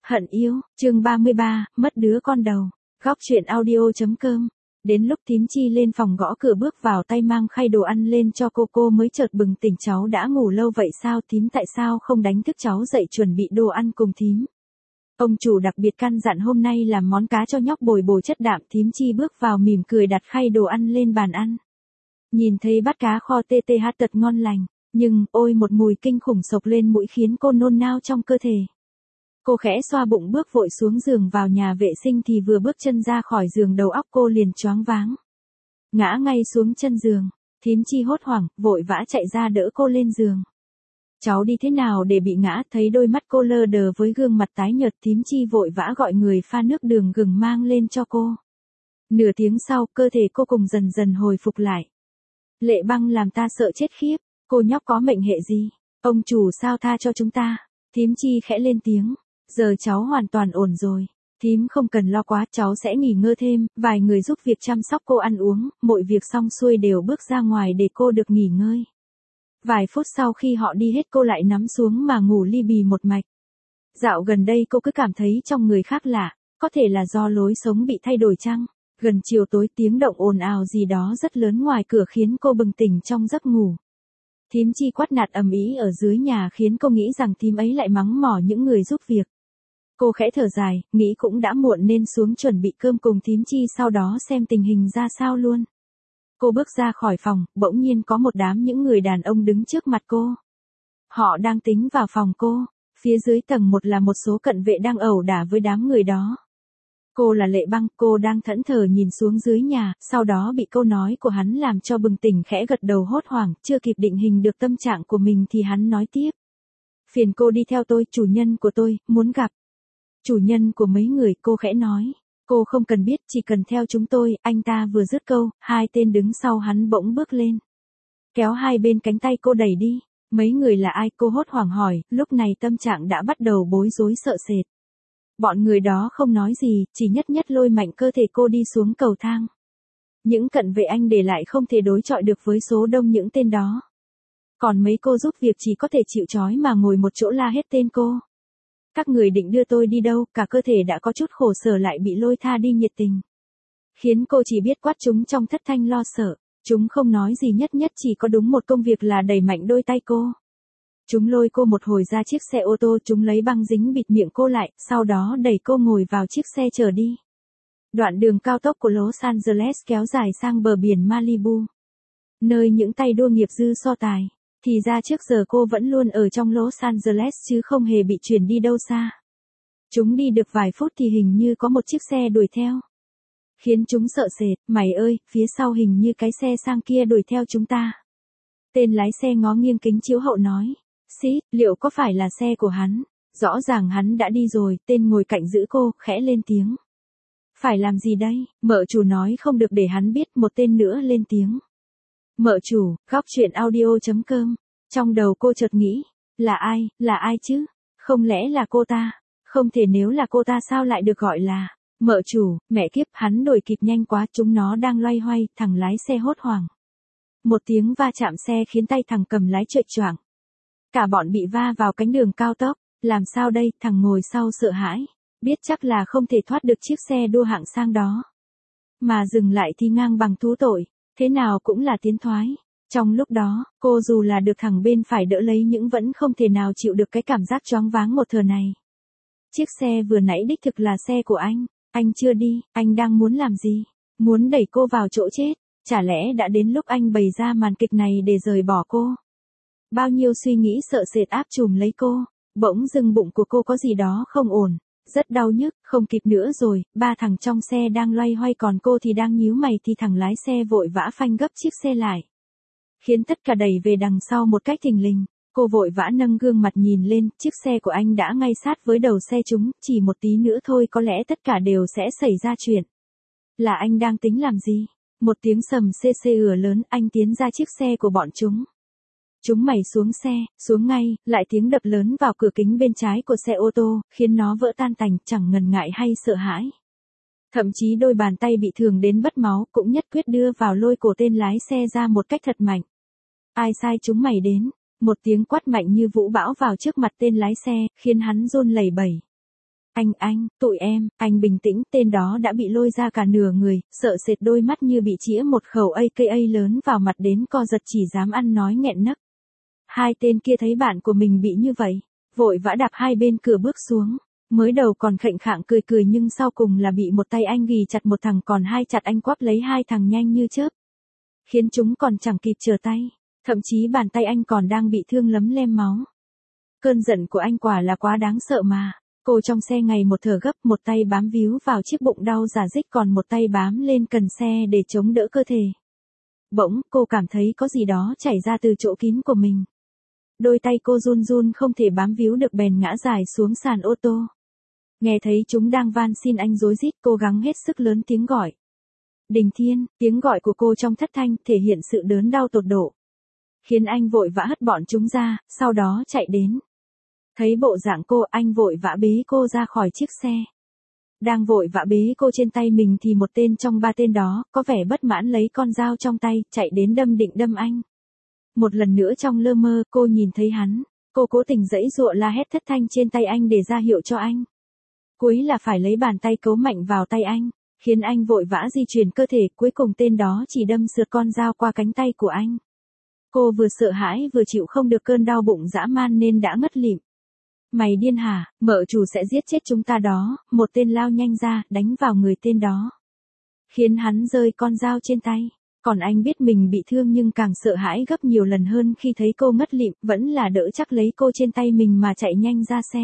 Hận yêu, chương 33, mất đứa con đầu. Góc truyện audio.com. Đến lúc Thím Chi lên phòng gõ cửa bước vào tay mang khay đồ ăn lên cho cô mới chợt bừng tỉnh, cháu đã ngủ lâu vậy sao thím, tại sao không đánh thức cháu dậy chuẩn bị đồ ăn cùng thím. Ông chủ đặc biệt căn dặn hôm nay làm món cá cho nhóc bồi bổ chất đạm. Thím Chi bước vào mỉm cười đặt khay đồ ăn lên bàn ăn. Nhìn thấy bát cá kho TTH tật ngon lành, nhưng ôi một mùi kinh khủng sộc lên mũi khiến cô nôn nao trong cơ thể. Cô khẽ xoa bụng bước vội xuống giường vào nhà vệ sinh thì vừa bước chân ra khỏi giường đầu óc cô liền choáng váng. Ngã ngay xuống chân giường, Thím Chi hốt hoảng, vội vã chạy ra đỡ cô lên giường. Cháu đi thế nào để bị ngã? Thấy đôi mắt cô lơ đờ với gương mặt tái nhợt, Thím Chi vội vã gọi người pha nước đường gừng mang lên cho cô. Nửa tiếng sau, cơ thể cô cùng dần dần hồi phục lại. Lệ Băng làm ta sợ chết khiếp, cô nhóc có mệnh hệ gì? Ông chủ sao tha cho chúng ta? Thím Chi khẽ lên tiếng. Giờ cháu hoàn toàn ổn rồi. Thím không cần lo quá, cháu sẽ nghỉ ngơi thêm. Vài người giúp việc chăm sóc cô ăn uống, mọi việc xong xuôi đều bước ra ngoài để cô được nghỉ ngơi. Vài phút sau khi họ đi hết cô lại nằm xuống mà ngủ li bì một mạch. Dạo gần đây cô cứ cảm thấy trong người khác lạ, có thể là do lối sống bị thay đổi chăng? Gần chiều tối tiếng động ồn ào gì đó rất lớn ngoài cửa khiến cô bừng tỉnh trong giấc ngủ. Thím Chi quát nạt ầm ĩ ở dưới nhà khiến cô nghĩ rằng thím ấy lại mắng mỏ những người giúp việc. Cô khẽ thở dài, nghĩ cũng đã muộn nên xuống chuẩn bị cơm cùng Thím Chi, sau đó xem tình hình ra sao luôn. Cô bước ra khỏi phòng, bỗng nhiên có một đám những người đàn ông đứng trước mặt cô. Họ đang tính vào phòng cô, phía dưới tầng 1 là một số cận vệ đang ẩu đả với đám người đó. Cô là Lệ Băng, cô đang thẫn thờ nhìn xuống dưới nhà, sau đó bị câu nói của hắn làm cho bừng tỉnh, khẽ gật đầu hốt hoảng, chưa kịp định hình được tâm trạng của mình thì hắn nói tiếp. Phiền cô đi theo tôi, chủ nhân của tôi, muốn gặp. Chủ nhân của mấy người, cô khẽ nói. Cô không cần biết, chỉ cần theo chúng tôi. Anh ta vừa dứt câu, hai tên đứng sau hắn bỗng bước lên. Kéo hai bên cánh tay cô đẩy đi. Mấy người là ai? Cô hốt hoảng hỏi, lúc này tâm trạng đã bắt đầu bối rối sợ sệt. Bọn người đó không nói gì, chỉ nhất lôi mạnh cơ thể cô đi xuống cầu thang. Những cận vệ anh để lại không thể đối chọi được với số đông những tên đó. Còn mấy cô giúp việc chỉ có thể chịu trói mà ngồi một chỗ la hết tên cô. Các người định đưa tôi đi đâu? Cả cơ thể đã có chút khổ sở lại bị lôi tha đi nhiệt tình. Khiến cô chỉ biết quát chúng trong thất thanh lo sợ. Chúng không nói gì, nhất chỉ có đúng một công việc là đẩy mạnh đôi tay cô. Chúng lôi cô một hồi ra chiếc xe ô tô, chúng lấy băng dính bịt miệng cô lại, sau đó đẩy cô ngồi vào chiếc xe chở đi. Đoạn đường cao tốc của Los Angeles kéo dài sang bờ biển Malibu, nơi những tay đua nghiệp dư so tài. Thì ra trước giờ cô vẫn luôn ở trong Los Angeles chứ không hề bị chuyển đi đâu xa. Chúng đi được vài phút thì hình như có một chiếc xe đuổi theo. Khiến chúng sợ sệt, mày ơi, phía sau hình như cái xe sang kia đuổi theo chúng ta. Tên lái xe ngó nghiêng kính chiếu hậu nói. Xí, liệu có phải là xe của hắn? Rõ ràng hắn đã đi rồi, tên ngồi cạnh giữ cô, khẽ lên tiếng. Phải làm gì đây? Mợ chủ nói không được để hắn biết, một tên nữa lên tiếng. Mợ chủ, góc truyện audio.com. Trong đầu cô chợt nghĩ, là ai chứ? Không lẽ là cô ta? Không thể, nếu là cô ta sao lại được gọi là mợ chủ? Mẹ kiếp, hắn đuổi kịp nhanh quá, chúng nó đang loay hoay. Thằng lái xe hốt hoảng. Một tiếng va chạm xe khiến tay thằng cầm lái trợn choạng. Cả bọn bị va vào cánh đường cao tốc. Làm sao đây? Thằng ngồi sau sợ hãi, biết chắc là không thể thoát được chiếc xe đua hạng sang đó. Mà dừng lại thì ngang bằng thú tội. Thế nào cũng là tiến thoái. Trong lúc đó, cô dù là được thằng bên phải đỡ lấy nhưng vẫn không thể nào chịu được cái cảm giác choáng váng một thời này. Chiếc xe vừa nãy đích thực là xe của anh chưa đi, anh đang muốn làm gì? Muốn đẩy cô vào chỗ chết, chả lẽ đã đến lúc anh bày ra màn kịch này để rời bỏ cô? Bao nhiêu suy nghĩ sợ sệt áp trùm lấy cô, bỗng dưng bụng của cô có gì đó không ổn. Rất đau nhức, không kịp nữa rồi, ba thằng trong xe đang loay hoay còn cô thì đang nhíu mày thì thằng lái xe vội vã phanh gấp chiếc xe lại. Khiến tất cả đẩy về đằng sau một cách thình lình. Cô vội vã nâng gương mặt nhìn lên, chiếc xe của anh đã ngay sát với đầu xe chúng, chỉ một tí nữa thôi có lẽ tất cả đều sẽ xảy ra chuyện. Là anh đang tính làm gì? Một tiếng sầm xê xê ửa lớn, anh tiến ra chiếc xe của bọn chúng. Chúng mày xuống xe, xuống ngay, lại tiếng đập lớn vào cửa kính bên trái của xe ô tô, khiến nó vỡ tan tành, chẳng ngần ngại hay sợ hãi. Thậm chí đôi bàn tay bị thương đến mất máu cũng nhất quyết đưa vào lôi cổ tên lái xe ra một cách thật mạnh. Ai sai chúng mày đến? Một tiếng quát mạnh như vũ bão vào trước mặt tên lái xe, khiến hắn run lẩy bẩy. Tụi em, anh bình tĩnh, tên đó đã bị lôi ra cả nửa người, sợ sệt đôi mắt như bị chĩa một khẩu AKA lớn vào mặt đến co giật chỉ dám ăn nói nghẹn nấc. Hai tên kia thấy bạn của mình bị như vậy, vội vã đạp hai bên cửa bước xuống. Mới đầu còn khệnh khạng cười cười nhưng sau cùng là bị một tay anh ghì chặt một thằng còn hai chặt anh quắp lấy hai thằng nhanh như chớp. Khiến chúng còn chẳng kịp trở tay, thậm chí bàn tay anh còn đang bị thương lấm lem máu. Cơn giận của anh quả là quá đáng sợ mà. Cô trong xe ngày một thở gấp, một tay bám víu vào chiếc bụng đau rả rích còn một tay bám lên cần xe để chống đỡ cơ thể. Bỗng, cô cảm thấy có gì đó chảy ra từ chỗ kín của mình. Đôi tay cô run run không thể bám víu được bèn ngã dài xuống sàn ô tô. Nghe thấy chúng đang van xin anh rối rít, cố gắng hết sức lớn tiếng gọi. Đình Thiên, tiếng gọi của cô trong thất thanh thể hiện sự đớn đau tột độ. Khiến anh vội vã hất bọn chúng ra, sau đó chạy đến. Thấy bộ dạng cô, anh vội vã bế cô ra khỏi chiếc xe. Đang vội vã bế cô trên tay mình thì một tên trong ba tên đó, có vẻ bất mãn lấy con dao trong tay, chạy đến định đâm anh. Một lần nữa trong lơ mơ, cô nhìn thấy hắn. Cô cố tình giãy giụa la hét thất thanh trên tay anh để ra hiệu cho anh. Cuối là phải lấy bàn tay cấu mạnh vào tay anh, khiến anh vội vã di chuyển cơ thể, cuối cùng tên đó chỉ đâm sượt con dao qua cánh tay của anh. Cô vừa sợ hãi vừa chịu không được cơn đau bụng dã man nên đã ngất lịm. Mày điên hả, mợ chủ sẽ giết chết chúng ta đó, một tên lao nhanh ra, đánh vào người tên đó. Khiến hắn rơi con dao trên tay, còn anh biết mình bị thương nhưng càng sợ hãi gấp nhiều lần hơn khi thấy cô ngất lịm, vẫn là đỡ chắc lấy cô trên tay mình mà chạy nhanh ra xe.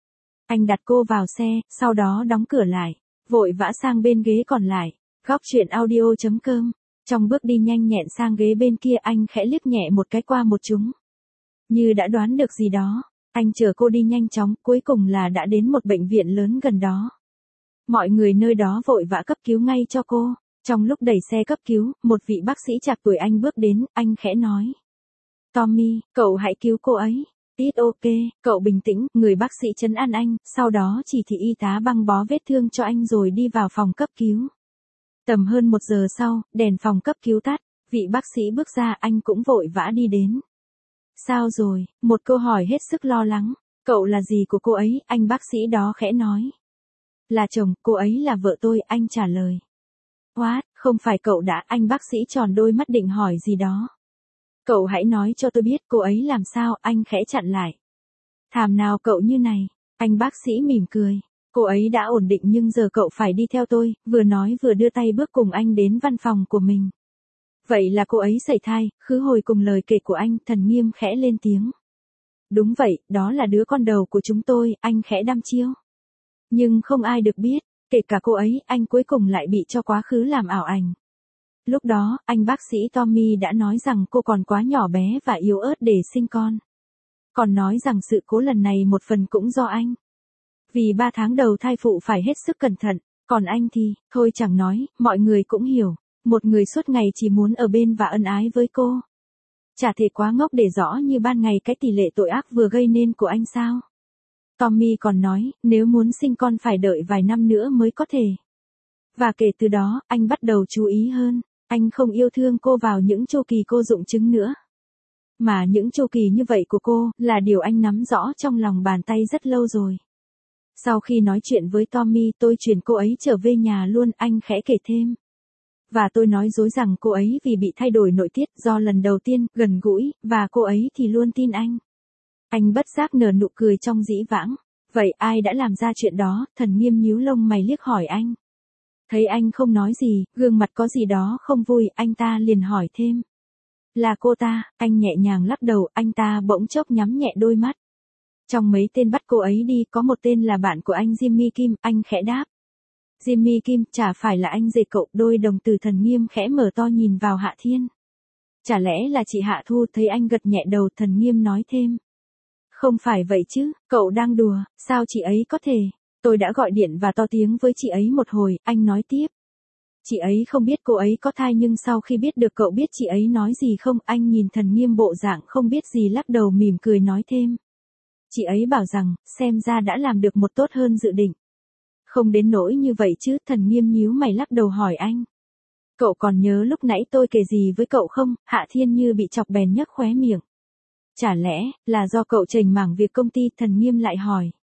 Anh đặt cô vào xe, sau đó đóng cửa lại, vội vã sang bên ghế còn lại, góc chuyện audio.com. Trong bước đi nhanh nhẹn sang ghế bên kia anh khẽ liếc nhẹ một cái qua một chúng. Như đã đoán được gì đó, anh chở cô đi nhanh chóng, cuối cùng là đã đến một bệnh viện lớn gần đó. Mọi người nơi đó vội vã cấp cứu ngay cho cô. Trong lúc đẩy xe cấp cứu, một vị bác sĩ trạc tuổi anh bước đến, anh khẽ nói. Tommy, cậu hãy cứu cô ấy. It's ok, cậu bình tĩnh, người bác sĩ trấn an anh, sau đó chỉ thị y tá băng bó vết thương cho anh rồi đi vào phòng cấp cứu. Tầm hơn 1 giờ sau, đèn phòng cấp cứu tắt, vị bác sĩ bước ra anh cũng vội vã đi đến. Sao rồi? Một câu hỏi hết sức lo lắng. Cậu là gì của cô ấy? Anh bác sĩ đó khẽ nói. Là chồng, cô ấy là vợ tôi, anh trả lời. What, không phải cậu đã, anh bác sĩ tròn đôi mắt định hỏi gì đó. Cậu hãy nói cho tôi biết cô ấy làm sao, anh khẽ chặn lại. Thảm nào cậu như này, anh bác sĩ mỉm cười. Cô ấy đã ổn định nhưng giờ cậu phải đi theo tôi, vừa nói vừa đưa tay bước cùng anh đến văn phòng của mình. Vậy là cô ấy sảy thai, khứ hồi cùng lời kể của anh, Thần Nghiêm khẽ lên tiếng. Đúng vậy, đó là đứa con đầu của chúng tôi, anh khẽ đăm chiêu. Nhưng không ai được biết, kể cả cô ấy, anh cuối cùng lại bị cho quá khứ làm ảo ảnh. Lúc đó, anh bác sĩ Tommy đã nói rằng cô còn quá nhỏ bé và yếu ớt để sinh con. Còn nói rằng sự cố lần này một phần cũng do anh. Vì 3 tháng đầu thai phụ phải hết sức cẩn thận, còn anh thì, thôi chẳng nói, mọi người cũng hiểu. Một người suốt ngày chỉ muốn ở bên và ân ái với cô. Chả thể quá ngốc để rõ như ban ngày cái tỷ lệ tội ác vừa gây nên của anh sao. Tommy còn nói, nếu muốn sinh con phải đợi vài năm nữa mới có thể. Và kể từ đó, anh bắt đầu chú ý hơn. Anh không yêu thương cô vào những chu kỳ cô rụng trứng nữa. Mà những chu kỳ như vậy của cô, là điều anh nắm rõ trong lòng bàn tay rất lâu rồi. Sau khi nói chuyện với Tommy, tôi chuyển cô ấy trở về nhà luôn, anh khẽ kể thêm. Và tôi nói dối rằng cô ấy vì bị thay đổi nội tiết do lần đầu tiên, gần gũi, và cô ấy thì luôn tin anh. Anh bất giác nở nụ cười trong dĩ vãng. Vậy ai đã làm ra chuyện đó? Thần Nghiêm nhíu lông mày liếc hỏi anh. Thấy anh không nói gì, gương mặt có gì đó không vui, anh ta liền hỏi thêm. Là cô ta, anh nhẹ nhàng lắc đầu, anh ta bỗng chốc nhắm nhẹ đôi mắt. Trong mấy tên bắt cô ấy đi, có một tên là bạn của anh Jimmy Kim, anh khẽ đáp. Jimmy Kim, chả phải là anh rể cậu, đôi đồng tử Thần Nghiêm khẽ mở to nhìn vào Hạ Thiên. Chả lẽ là chị Hạ Thu? Thấy anh gật nhẹ đầu, Thần Nghiêm nói thêm. Không phải vậy chứ, cậu đang đùa, sao chị ấy có thể? Tôi đã gọi điện và to tiếng với chị ấy một hồi, anh nói tiếp. Chị ấy không biết cô ấy có thai nhưng sau khi biết được cậu biết chị ấy nói gì không? Anh nhìn Thần Nghiêm bộ dạng không biết gì lắc đầu mỉm cười nói thêm. Chị ấy bảo rằng, xem ra đã làm được một tốt hơn dự định. Không đến nỗi như vậy chứ, Thần Nghiêm nhíu mày lắc đầu hỏi anh. Cậu còn nhớ lúc nãy tôi kể gì với cậu không? Hạ Thiên như bị chọc bèn nhếch khóe miệng. Chả lẽ, là do cậu chểnh mảng việc công ty? Thần Nghiêm lại hỏi.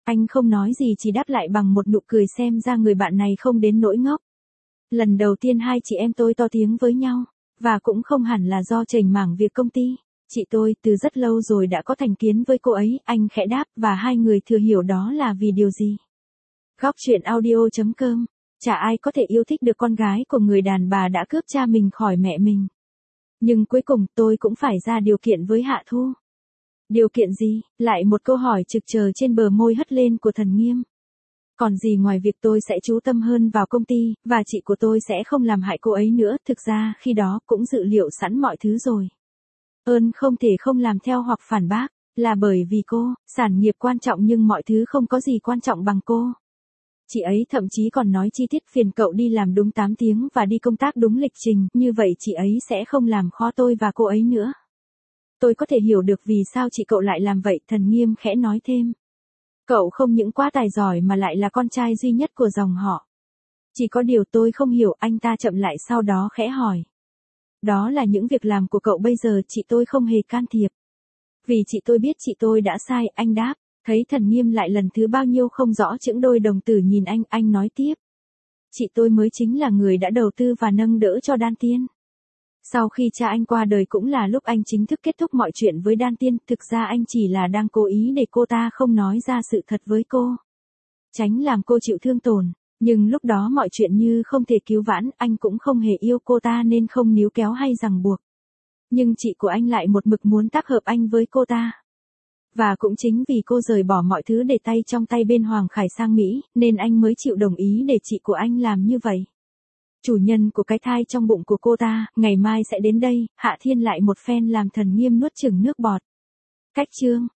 Anh không nói gì chỉ đáp lại bằng một nụ cười xem ra người bạn này không đến nỗi ngốc. Lần đầu tiên hai chị em tôi to tiếng với nhau, và cũng không hẳn là do chểnh mảng việc công ty. Chị tôi từ rất lâu rồi đã có thành kiến với cô ấy, anh khẽ đáp và hai người thừa hiểu đó là vì điều gì. Góc truyện audio.com. Chả ai có thể yêu thích được con gái của người đàn bà đã cướp cha mình khỏi mẹ mình. Nhưng cuối cùng tôi cũng phải ra điều kiện với Hạ Thu. Điều kiện gì? Lại một câu hỏi trực chờ trên bờ môi hất lên của Thần Nghiêm. Còn gì ngoài việc tôi sẽ chú tâm hơn vào công ty, và chị của tôi sẽ không làm hại cô ấy nữa, thực ra khi đó cũng dự liệu sẵn mọi thứ rồi. Ơn không thể không làm theo hoặc phản bác, là bởi vì cô, sản nghiệp quan trọng nhưng mọi thứ không có gì quan trọng bằng cô. Chị ấy thậm chí còn nói chi tiết phiền cậu đi làm đúng 8 tiếng và đi công tác đúng lịch trình, như vậy chị ấy sẽ không làm khó tôi và cô ấy nữa. Tôi có thể hiểu được vì sao chị cậu lại làm vậy, Thần Nghiêm khẽ nói thêm. Cậu không những quá tài giỏi mà lại là con trai duy nhất của dòng họ. Chỉ có điều tôi không hiểu, anh ta chậm lại sau đó khẽ hỏi. Đó là những việc làm của cậu bây giờ, chị tôi không hề can thiệp. Vì chị tôi biết chị tôi đã sai, anh đáp. Thấy Thần Nghiêm lại lần thứ bao nhiêu không rõ chững đôi đồng tử nhìn anh nói tiếp. Chị tôi mới chính là người đã đầu tư và nâng đỡ cho Đan Tiên. Sau khi cha anh qua đời cũng là lúc anh chính thức kết thúc mọi chuyện với Đan Tiên, thực ra anh chỉ là đang cố ý để cô ta không nói ra sự thật với cô. Tránh làm cô chịu thương tổn, nhưng lúc đó mọi chuyện như không thể cứu vãn, anh cũng không hề yêu cô ta nên không níu kéo hay ràng buộc. Nhưng chị của anh lại một mực muốn tác hợp anh với cô ta. Và cũng chính vì cô rời bỏ mọi thứ để tay trong tay bên Hoàng Khải sang Mỹ, nên anh mới chịu đồng ý để chị của anh làm như vậy. Chủ nhân của cái thai trong bụng của cô ta, ngày mai sẽ đến đây, Hạ Thiên lại một phen làm Thần Nghiêm nuốt chửng nước bọt. Cách chương.